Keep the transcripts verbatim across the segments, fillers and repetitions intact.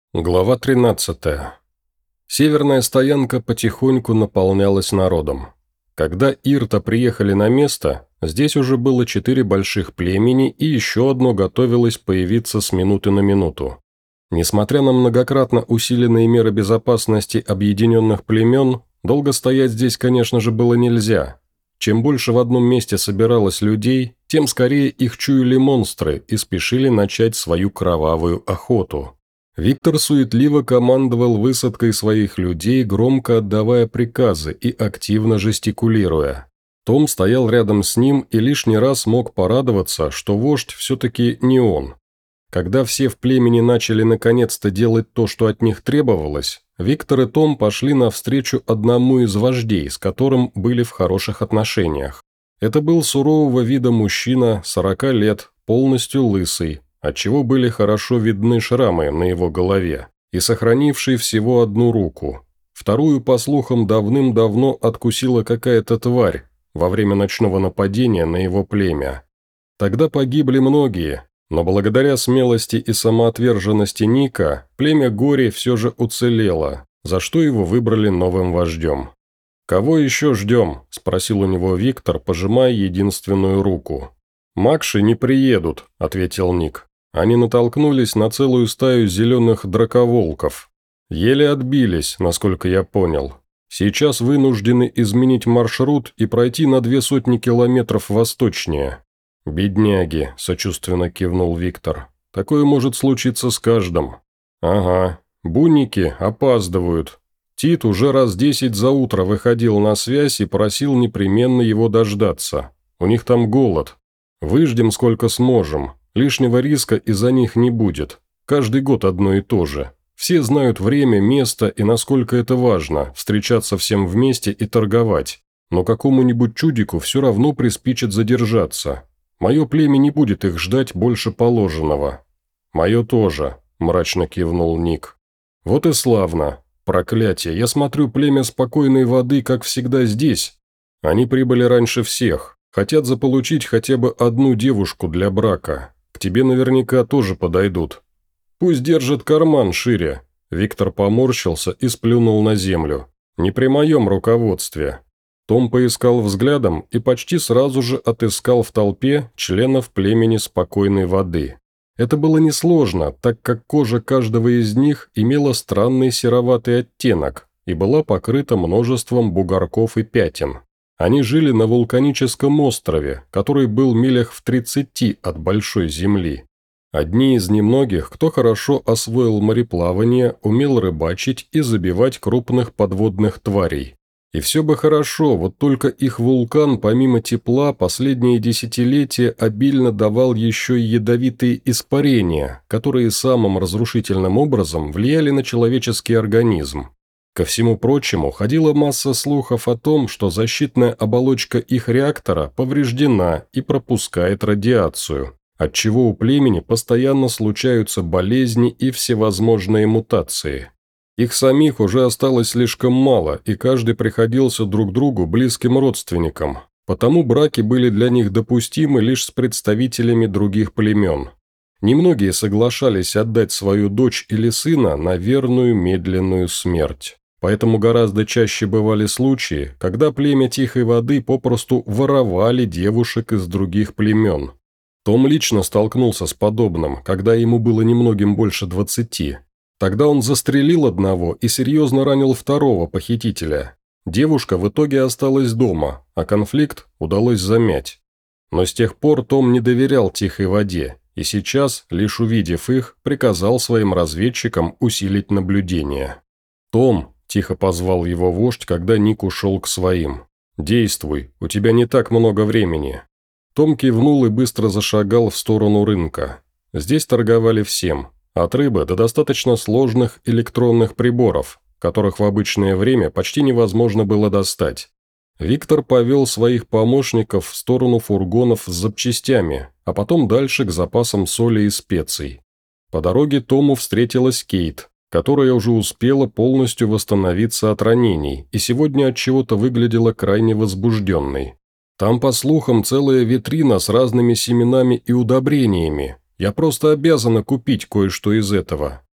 Глава тринадцатая. Северная стоянка потихоньку наполнялась народом. Когда Ирта приехали на место, здесь уже было четыре больших племени, и еще одно готовилось появиться с минуты на минуту. Несмотря на многократно усиленные меры безопасности объединенных племен, долго стоять здесь, конечно же, было нельзя. Чем больше в одном месте собиралось людей, тем скорее их чуяли монстры и спешили начать свою кровавую охоту. Виктор суетливо командовал высадкой своих людей, громко отдавая приказы и активно жестикулируя. Том стоял рядом с ним и лишний раз мог порадоваться, что вождь все-таки не он. Когда все в племени начали наконец-то делать то, что от них требовалось, Виктор и Том пошли навстречу одному из вождей, с которым были в хороших отношениях. Это был сурового вида мужчина, сорока лет, полностью лысый, отчего были хорошо видны шрамы на его голове, и сохранивший всего одну руку. Вторую, по слухам, давным-давно откусила какая-то тварь во время ночного нападения на его племя. Тогда погибли многие, но благодаря смелости и самоотверженности Ника, племя Гори все же уцелело, за что его выбрали новым вождем. «Кого еще ждем?» – спросил у него Виктор, пожимая единственную руку. «Макши не приедут», – ответил Ник. Они натолкнулись на целую стаю зеленых драковолков. Еле отбились, насколько я понял. Сейчас вынуждены изменить маршрут и пройти на две сотни километров восточнее. «Бедняги», – сочувственно кивнул Виктор. «Такое может случиться с каждым». «Ага, бунники опаздывают. Тит уже раз десять за утро выходил на связь и просил непременно его дождаться. У них там голод. Выждем сколько сможем. Лишнего риска из-за них не будет. Каждый год одно и то же. Все знают время, место и насколько это важно – встречаться всем вместе и торговать. Но какому-нибудь чудику все равно приспичит задержаться. Мое племя не будет их ждать больше положенного». «Мое тоже», – мрачно кивнул Ник. «Вот и славно. Проклятие, я смотрю, племя спокойной воды, как всегда, здесь. Они прибыли раньше всех. Хотят заполучить хотя бы одну девушку для брака. К тебе наверняка тоже подойдут. Пусть держит карман шире». Виктор поморщился и сплюнул на землю. «Не при моем руководстве». Том поискал взглядом и почти сразу же отыскал в толпе членов племени спокойной воды. Это было несложно, так как кожа каждого из них имела странный сероватый оттенок и была покрыта множеством бугорков и пятен. Они жили на вулканическом острове, который был милях в тридцати от большой земли. Одни из немногих, кто хорошо освоил мореплавание, умел рыбачить и забивать крупных подводных тварей. И все бы хорошо, вот только их вулкан, помимо тепла, последние десятилетия обильно давал еще и ядовитые испарения, которые самым разрушительным образом влияли на человеческий организм. Ко всему прочему, ходила масса слухов о том, что защитная оболочка их реактора повреждена и пропускает радиацию, отчего у племени постоянно случаются болезни и всевозможные мутации. Их самих уже осталось слишком мало, и каждый приходился друг другу близким родственникам, потому браки были для них допустимы лишь с представителями других племен. Немногие соглашались отдать свою дочь или сына на верную медленную смерть. Поэтому гораздо чаще бывали случаи, когда племя Тихой воды попросту воровали девушек из других племен. Том лично столкнулся с подобным, когда ему было немногим больше двадцати. Тогда он застрелил одного и серьезно ранил второго похитителя. Девушка в итоге осталась дома, а конфликт удалось замять. Но с тех пор Том не доверял Тихой воде, и сейчас, лишь увидев их, приказал своим разведчикам усилить наблюдение. «Том», – тихо позвал его вождь, когда Ник ушел к своим. «Действуй, у тебя не так много времени». Том кивнул и быстро зашагал в сторону рынка. Здесь торговали всем. От рыбы до достаточно сложных электронных приборов, которых в обычное время почти невозможно было достать. Виктор повел своих помощников в сторону фургонов с запчастями, а потом дальше к запасам соли и специй. По дороге Тому встретилась Кейт, которая уже успела полностью восстановиться от ранений и сегодня от чего-то выглядела крайне возбужденной. «Там, по слухам, целая витрина с разными семенами и удобрениями. Я просто обязана купить кое-что из этого.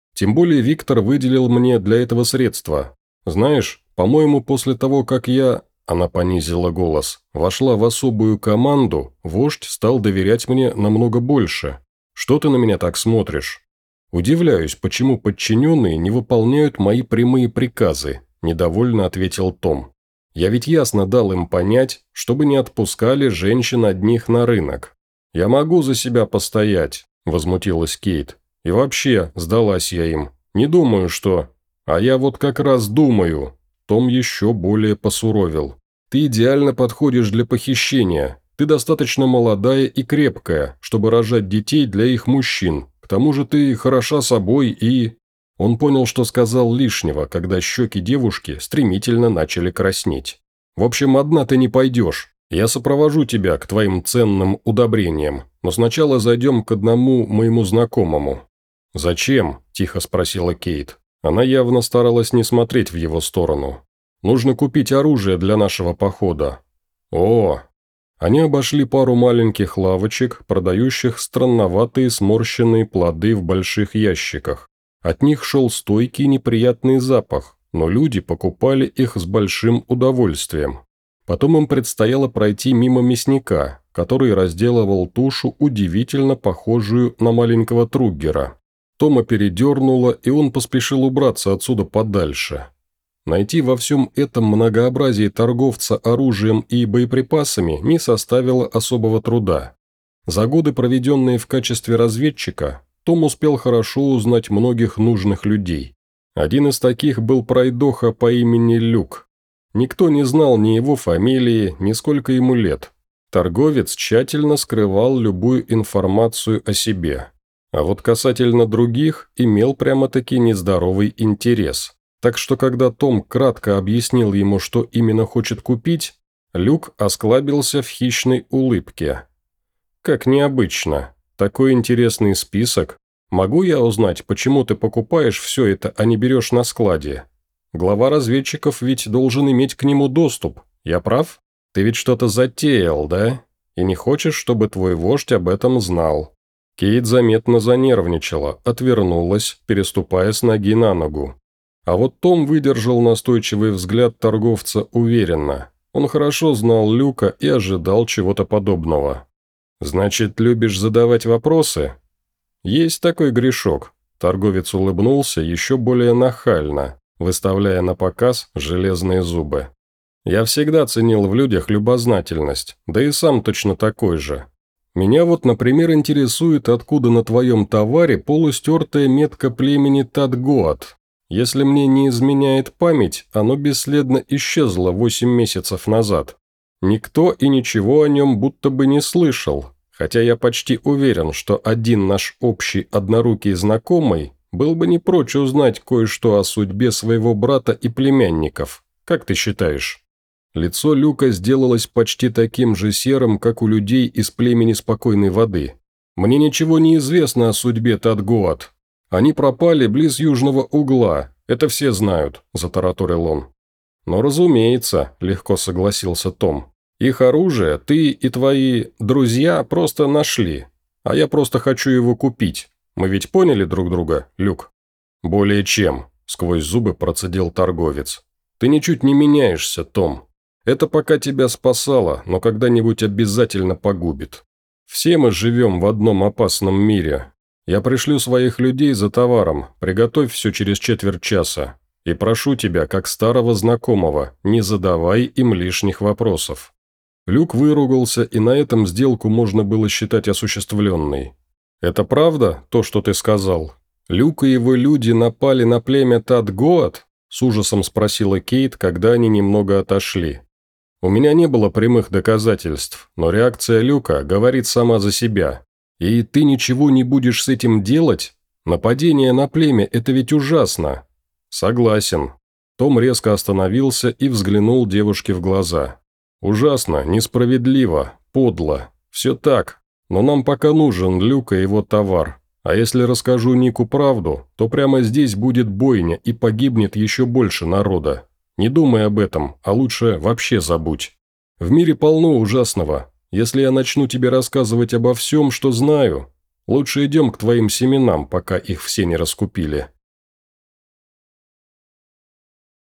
Тем более Виктор выделил мне для этого средства. Знаешь, по-моему, после того, как я...» Она понизила голос. «Вошла в особую команду, вождь стал доверять мне намного больше. Что ты на меня так смотришь?» «Удивляюсь, почему подчиненные не выполняют мои прямые приказы», – недовольно ответил Том. «Я ведь ясно дал им понять, чтобы не отпускали женщин одних на рынок». «Я могу за себя постоять», – возмутилась Кейт. «И вообще, сдалась я им. Не думаю, что...» «А я вот как раз думаю». Том еще более посуровил. «Ты идеально подходишь для похищения. Ты достаточно молодая и крепкая, чтобы рожать детей для их мужчин. К тому же ты хороша собой и...» Он понял, что сказал лишнего, когда щеки девушки стремительно начали краснеть. «В общем, одна ты не пойдешь. Я сопровожу тебя к твоим ценным удобрениям, но сначала зайдем к одному моему знакомому». «Зачем?» – тихо спросила Кейт. Она явно старалась не смотреть в его сторону. «Нужно купить оружие для нашего похода». «О!» Они обошли пару маленьких лавочек, продающих странноватые сморщенные плоды в больших ящиках. От них шел стойкий неприятный запах, но люди покупали их с большим удовольствием. Потом им предстояло пройти мимо мясника, который разделывал тушу, удивительно похожую на маленького Труггера. Тома передернуло, и он поспешил убраться отсюда подальше. Найти во всем этом многообразии торговца оружием и боеприпасами не составило особого труда. За годы, проведенные в качестве разведчика, Том успел хорошо узнать многих нужных людей. Один из таких был пройдоха по имени Люк. Никто не знал ни его фамилии, ни сколько ему лет. Торговец тщательно скрывал любую информацию о себе. А вот касательно других имел прямо-таки нездоровый интерес. Так что когда Том кратко объяснил ему, что именно хочет купить, Люк осклабился в хищной улыбке. «Как необычно. Такой интересный список. Могу я узнать, почему ты покупаешь все это, а не берешь на складе? Глава разведчиков ведь должен иметь к нему доступ. Я прав? Ты ведь что-то затеял, да? И не хочешь, чтобы твой вождь об этом знал?» Кейт заметно занервничала, отвернулась, переступая с ноги на ногу. А вот Том выдержал настойчивый взгляд торговца уверенно. Он хорошо знал Люка и ожидал чего-то подобного. «Значит, любишь задавать вопросы?» «Есть такой грешок», – торговец улыбнулся еще более нахально, выставляя на показ железные зубы. «Я всегда ценил в людях любознательность, да и сам точно такой же. Меня вот, например, интересует, откуда на твоем товаре полустертая метка племени Тадгоат. Если мне не изменяет память, оно бесследно исчезло восемь месяцев назад. Никто и ничего о нем будто бы не слышал, хотя я почти уверен, что один наш общий однорукий знакомый был бы не прочь узнать кое-что о судьбе своего брата и племянников. Как ты считаешь?» Лицо Люка сделалось почти таким же серым, как у людей из племени Спокойной воды. «Мне ничего не известно о судьбе Тадгоат. Они пропали близ южного угла, это все знают», – затараторил он. «Но разумеется», – легко согласился Том. «Их оружие ты и твои друзья просто нашли, а я просто хочу его купить. Мы ведь поняли друг друга, Люк?» «Более чем», – сквозь зубы процедил торговец. «Ты ничуть не меняешься, Том. Это пока тебя спасало, но когда-нибудь обязательно погубит. Все мы живем в одном опасном мире. Я пришлю своих людей за товаром, приготовь все через четверть часа. И прошу тебя, как старого знакомого, не задавай им лишних вопросов». Люк выругался, и на этом сделку можно было считать осуществленной. «Это правда, то, что ты сказал? Люк и его люди напали на племя Тадгоат?» – с ужасом спросила Кейт, когда они немного отошли. «У меня не было прямых доказательств, но реакция Люка говорит сама за себя. И ты ничего не будешь с этим делать? Нападение на племя – это ведь ужасно». «Согласен». Том резко остановился и взглянул девушке в глаза. «Ужасно, несправедливо, подло. Все так, но нам пока нужен Люк и его товар. А если расскажу Нику правду, то прямо здесь будет бойня и погибнет еще больше народа. Не думай об этом, а лучше вообще забудь. В мире полно ужасного. Если я начну тебе рассказывать обо всем, что знаю, лучше идем к твоим семенам, пока их все не раскупили».